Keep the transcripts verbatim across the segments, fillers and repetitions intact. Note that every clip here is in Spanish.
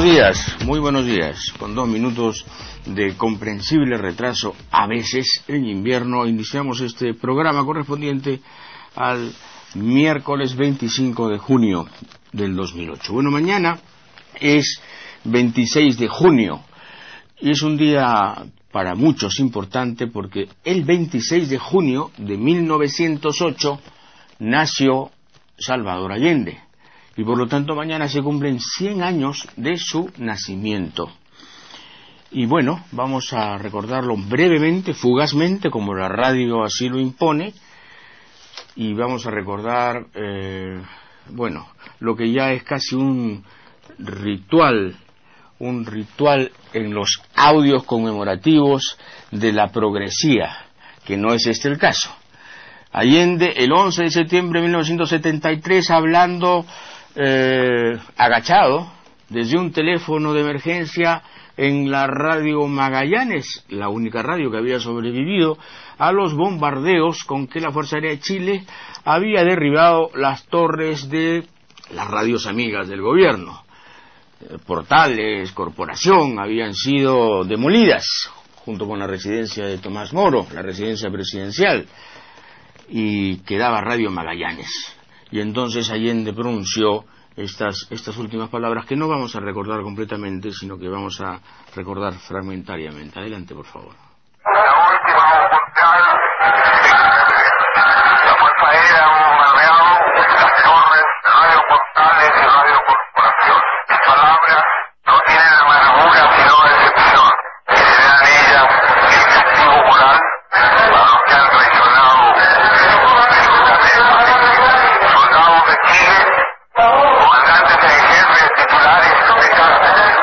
buenos días, muy buenos días. Con dos minutos de comprensible retraso, a veces en invierno, iniciamos este programa correspondiente al miércoles veinticinco de junio del dos mil ocho. Bueno, mañana es veintiséis de junio y es un día para muchos importante porque el veintiséis de junio de mil novecientos ocho nació Salvador Allende. Y por lo tanto mañana se cumplen cien años de su nacimiento. Y bueno, vamos a recordarlo brevemente, fugazmente, como la radio así lo impone, y vamos a recordar, eh, bueno, lo que ya es casi un ritual, un ritual en los audios conmemorativos de la progresía, que no es este el caso. Allende, el once de septiembre de mil novecientos setenta y tres, hablando Eh, agachado desde un teléfono de emergencia en la radio Magallanes, la única radio que había sobrevivido a los bombardeos con que la Fuerza Aérea de Chile había derribado las torres de las radios amigas del gobierno. Eh, Portales, Corporación, habían sido demolidas junto con la residencia de Tomás Moro, la residencia presidencial, y quedaba Radio Magallanes. Y entonces Allende pronunció estas, estas últimas palabras que no vamos a recordar completamente, sino que vamos a recordar fragmentariamente. Adelante, por favor. La última oportunidad, la Fuerza Aérea ha bombardeado las torres, Radio Portales y Radio Corporación. Mis palabras no tienen amargura sino decepción. Y serán ellas el castigo moral para los que han traicionado soldados de Chile, comandantes en jefe, titulares de cárceles,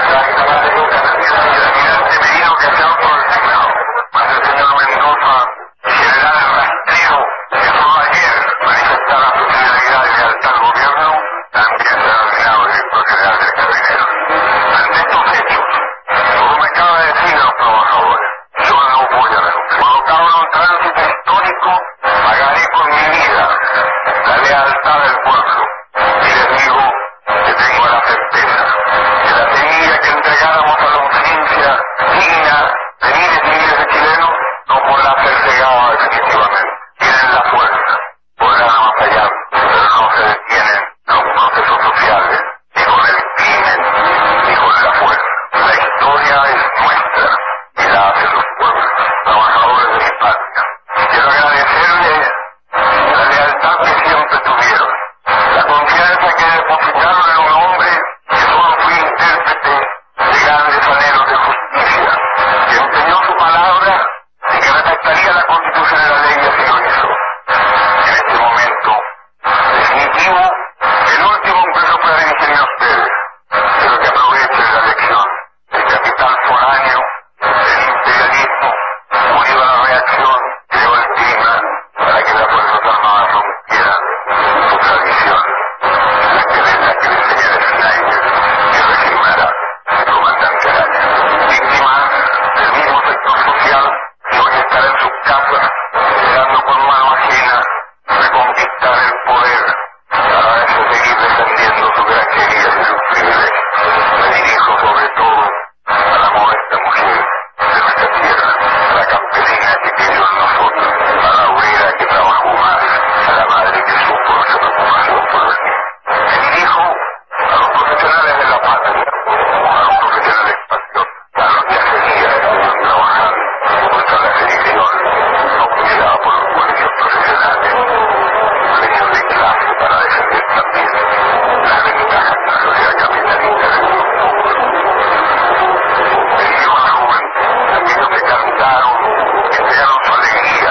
el almirante Merino que se ha autodesignado, más el señor Mendoza, general Rastrero, que solo ayer manifestara su solidaridad y lealtad al gobierno, también se ha nominado director general del Carabinero. Ante estos hechos, como me acaba de decir a los trabajadores, yo no voy a renunciar. Colocado en un tránsito histórico, pagaré con mi vida la lealtad del pueblo. Y les digo que tengo la certeza que la semilla que entregáramos a la conciencia digna de miles y miles de chilenos no podrá ser cegada definitivamente. Tienen la fuerza, podrán avasallar, pero no se detienen los procesos sociales, ni con el crimen, ni con la fuerza. La historia es nuestra y la hacen los pueblos, trabajadores de mi patria. Quiero agradecerles la lealtad que siempre tuvieron, la confianza que depositaron en un hombre que solo fue intérprete de grandes anhelos de justicia, que empeñó su palabra y que respetaría la Constitución y la ley y así lo hizo. En este momento definitivo, el último ingreso para dirigir a ustedes. Quiero que aprovechen la lección del capital foráneo, del imperialismo, unido a la reacción que dio el clima para que las Fuerzas Armadas rompieran su tradición, la que les la que les enseña el Schneider y resignará el comandante Araña. Víctimas del mismo sector social que hoy estará en sus casas esperando con mano ajena reconquistar el poder para eso seguir defendiendo sus granjerías y sus privilegios. Me dirijo sobre todo a la modesta mujer de nuestra tierra, a la campesina que creyó en nosotros, a la obrera que trabajó más, a la madre que supo nuestra preocupación por el niño. Me dirijo a los profesionales de la patria, a los profesionales patriotas, a los que hace días estuvieron trabajando contra la sedición, auspiciada por los colegios profesionales, colegios de clase para defender también las ventajas de la sociedad capitalista del mundo. Me dirijo a la juventud, aquellos que cantaron, que entregaron su alegría.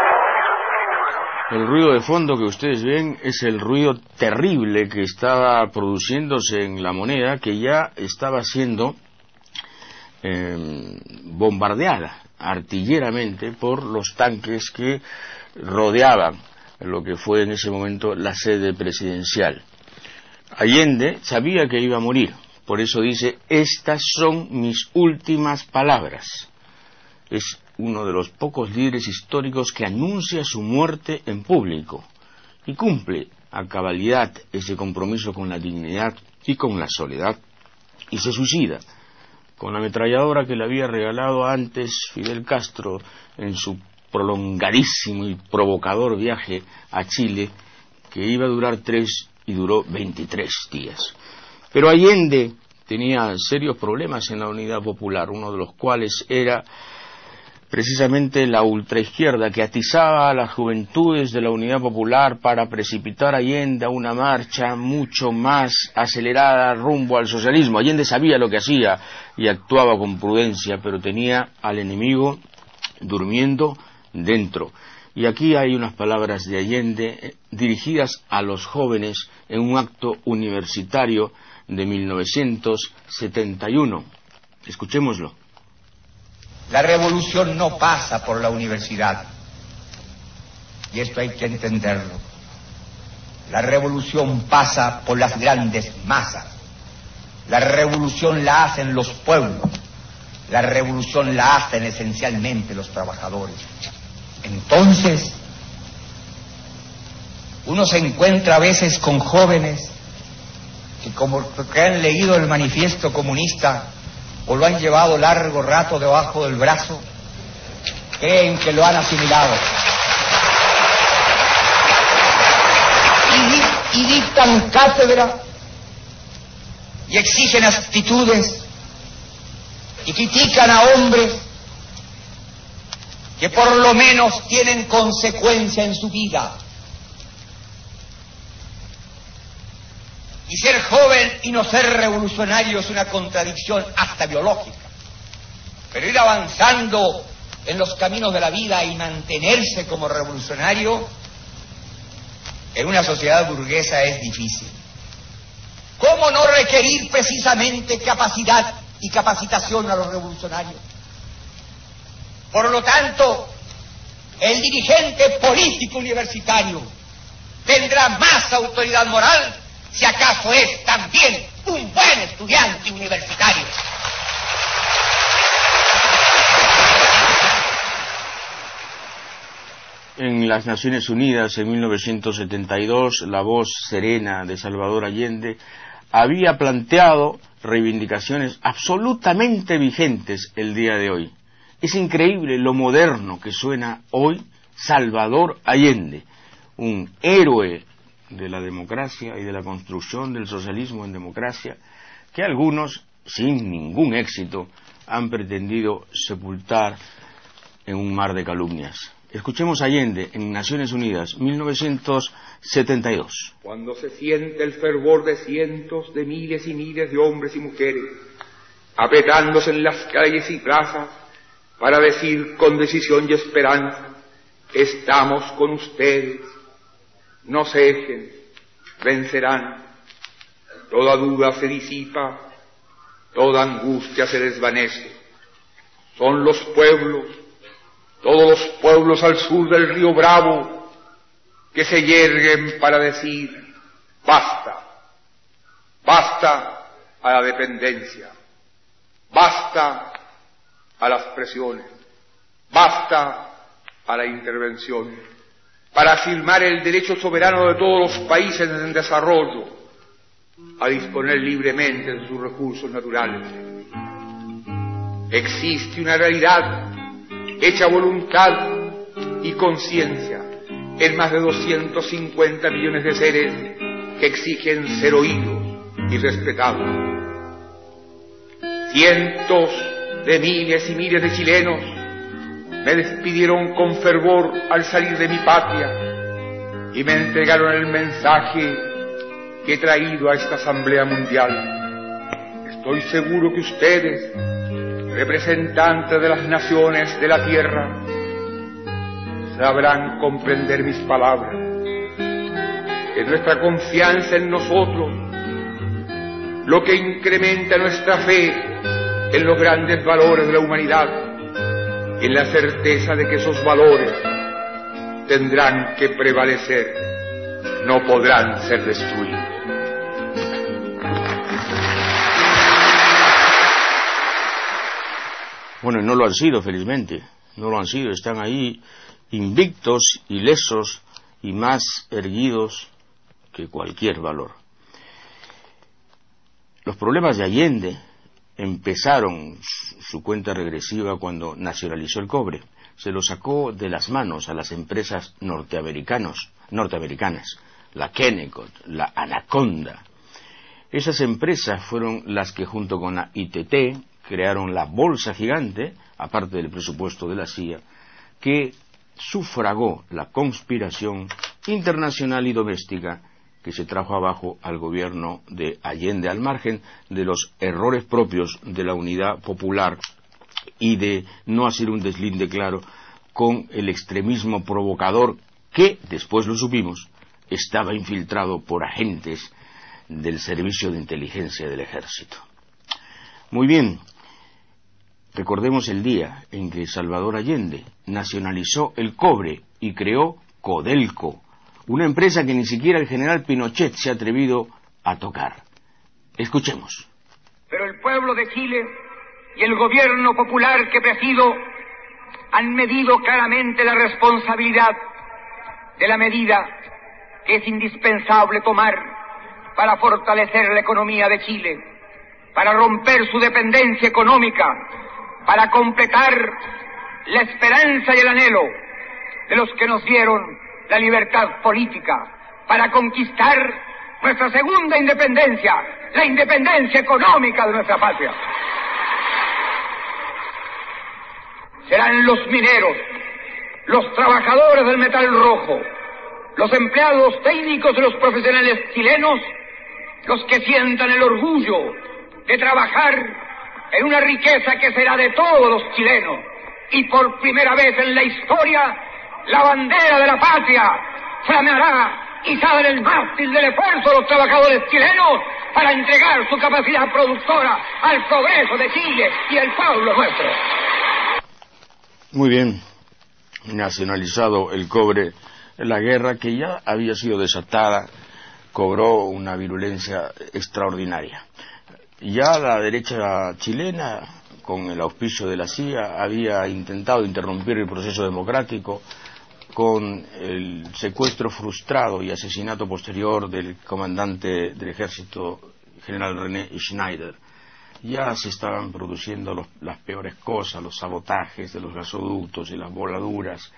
El ruido de fondo que ustedes ven es el ruido terrible que estaba produciéndose en La Moneda, que ya estaba siendo eh, bombardeada artilleramente por los tanques que rodeaban lo que fue en ese momento la sede presidencial. Allende sabía que iba a morir, por eso dice: estas son mis últimas palabras. Es uno de los pocos líderes históricos que anuncia su muerte en público y cumple a cabalidad ese compromiso con la dignidad y con la soledad y se suicida con la ametralladora que le había regalado antes Fidel Castro en su prolongadísimo y provocador viaje a Chile, que iba a durar tres y duró veintitrés días. Pero Allende tenía serios problemas en la Unidad Popular, uno de los cuales era precisamente la ultraizquierda, que atizaba a las juventudes de la Unidad Popular para precipitar a Allende a una marcha mucho más acelerada rumbo al socialismo. Allende sabía lo que hacía y actuaba con prudencia, pero tenía al enemigo durmiendo dentro. Y aquí hay unas palabras de Allende dirigidas a los jóvenes en un acto universitario de mil novecientos setenta y uno. Escuchémoslo. La revolución no pasa por la universidad, y esto hay que entenderlo. La revolución pasa por las grandes masas. La revolución la hacen los pueblos. La revolución la hacen esencialmente los trabajadores. Entonces, uno se encuentra a veces con jóvenes que, como que han leído el manifiesto comunista o lo han llevado largo rato debajo del brazo, creen que lo han asimilado y, y dictan cátedra y exigen actitudes y critican a hombres que por lo menos tienen consecuencia en su vida. Y ser joven y no ser revolucionario es una contradicción hasta biológica. Pero ir avanzando en los caminos de la vida y mantenerse como revolucionario en una sociedad burguesa es difícil. ¿Cómo no requerir precisamente capacidad y capacitación a los revolucionarios? Por lo tanto, el dirigente político universitario tendrá más autoridad moral si acaso es también un buen estudiante universitario. En las Naciones Unidas, en mil novecientos setenta y dos, la voz serena de Salvador Allende había planteado reivindicaciones absolutamente vigentes el día de hoy. Es increíble lo moderno que suena hoy Salvador Allende, un héroe de la democracia y de la construcción del socialismo en democracia, que algunos, sin ningún éxito, han pretendido sepultar en un mar de calumnias. Escuchemos a Allende en Naciones Unidas, mil novecientos setenta y dos. Cuando se siente el fervor de cientos de miles y miles de hombres y mujeres, apretándose en las calles y plazas para decir con decisión y esperanza: estamos con ustedes, no cejen, vencerán. Toda duda se disipa, toda angustia se desvanece. Son los pueblos, todos los pueblos al sur del río Bravo, que se yerguen para decir: basta, basta a la dependencia, basta a las presiones, basta a la intervención, para afirmar el derecho soberano de todos los países en desarrollo a disponer libremente de sus recursos naturales. Existe una realidad hecha voluntad y conciencia en más de doscientos cincuenta millones de seres que exigen ser oídos y respetados. Cientos de miles y miles de chilenos me despidieron con fervor al salir de mi patria y me entregaron el mensaje que he traído a esta Asamblea Mundial. Estoy seguro que ustedes, representantes de las naciones de la tierra, sabrán comprender mis palabras, que nuestra confianza en nosotros, lo que incrementa nuestra fe en los grandes valores de la humanidad, en la certeza de que esos valores tendrán que prevalecer, no podrán ser destruidos. Bueno, no lo han sido, felizmente, no lo han sido, están ahí invictos, ilesos y más erguidos que cualquier valor. Los problemas de Allende empezaron su cuenta regresiva cuando nacionalizó el cobre. Se lo sacó de las manos a las empresas norteamericanos, norteamericanas, la Kennecott, la Anaconda. Esas empresas fueron las que junto con la I T T crearon la bolsa gigante, aparte del presupuesto de la C I A, que sufragó la conspiración internacional y doméstica que se trajo abajo al gobierno de Allende, al margen de los errores propios de la unidad popular y de no hacer un deslinde claro con el extremismo provocador que, después lo supimos, estaba infiltrado por agentes del servicio de inteligencia del ejército. Muy bien, recordemos el día en que Salvador Allende nacionalizó el cobre y creó Codelco, una empresa que ni siquiera el general Pinochet se ha atrevido a tocar. Escuchemos. Pero el pueblo de Chile y el gobierno popular que presido han medido claramente la responsabilidad de la medida que es indispensable tomar para fortalecer la economía de Chile, para romper su dependencia económica, para completar la esperanza y el anhelo de los que nos dieron la libertad política, para conquistar nuestra segunda independencia, la independencia económica de nuestra patria. Serán los mineros, los trabajadores del metal rojo, los empleados técnicos y los profesionales chilenos los que sientan el orgullo de trabajar en una riqueza que será de todos los chilenos, y por primera vez en la historia la bandera de la patria flameará izada en el mástil del esfuerzo de los trabajadores chilenos para entregar su capacidad productora al progreso de Chile y el pueblo nuestro. Muy bien, nacionalizado el cobre, la guerra que ya había sido desatada cobró una virulencia extraordinaria. Ya la derecha chilena, con el auspicio de la C I A, había intentado interrumpir el proceso democrático con el secuestro frustrado y asesinato posterior del comandante del ejército, general René Schneider. Ya se estaban produciendo los, las peores cosas, los sabotajes de los gasoductos y las voladuras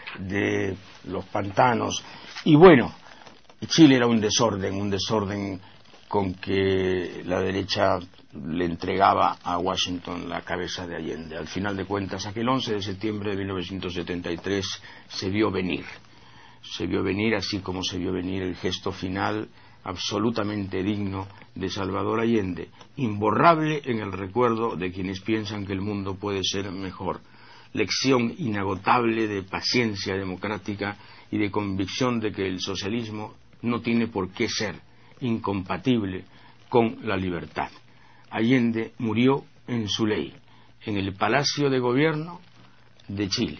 de los pantanos. Y bueno, Chile era un desorden, un desorden con que la derecha le entregaba a Washington la cabeza de Allende. Al final de cuentas, aquel once de septiembre de mil novecientos setenta y tres se vio venir. Se vio venir, así como se vio venir el gesto final absolutamente digno de Salvador Allende, imborrable en el recuerdo de quienes piensan que el mundo puede ser mejor. Lección inagotable de paciencia democrática y de convicción de que el socialismo no tiene por qué ser incompatible con la libertad. Allende murió en su ley, en el Palacio de Gobierno de Chile,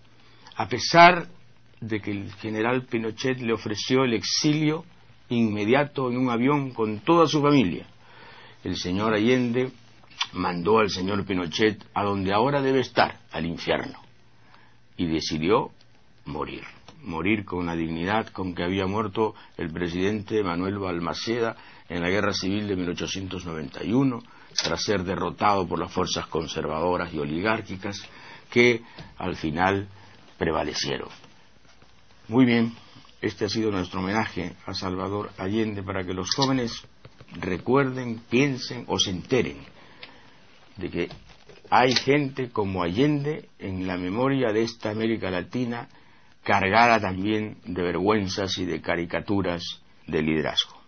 a pesar de que el general Pinochet le ofreció el exilio inmediato en un avión con toda su familia. El señor Allende mandó al señor Pinochet a donde ahora debe estar, al infierno, y decidió morir, morir con la dignidad con que había muerto el presidente Manuel Balmaceda en la Guerra Civil de mil ochocientos noventa y uno, tras ser derrotado por las fuerzas conservadoras y oligárquicas que al final prevalecieron. Muy bien, este ha sido nuestro homenaje a Salvador Allende, para que los jóvenes recuerden, piensen o se enteren de que hay gente como Allende en la memoria de esta América Latina, cargada también de vergüenzas y de caricaturas de liderazgo.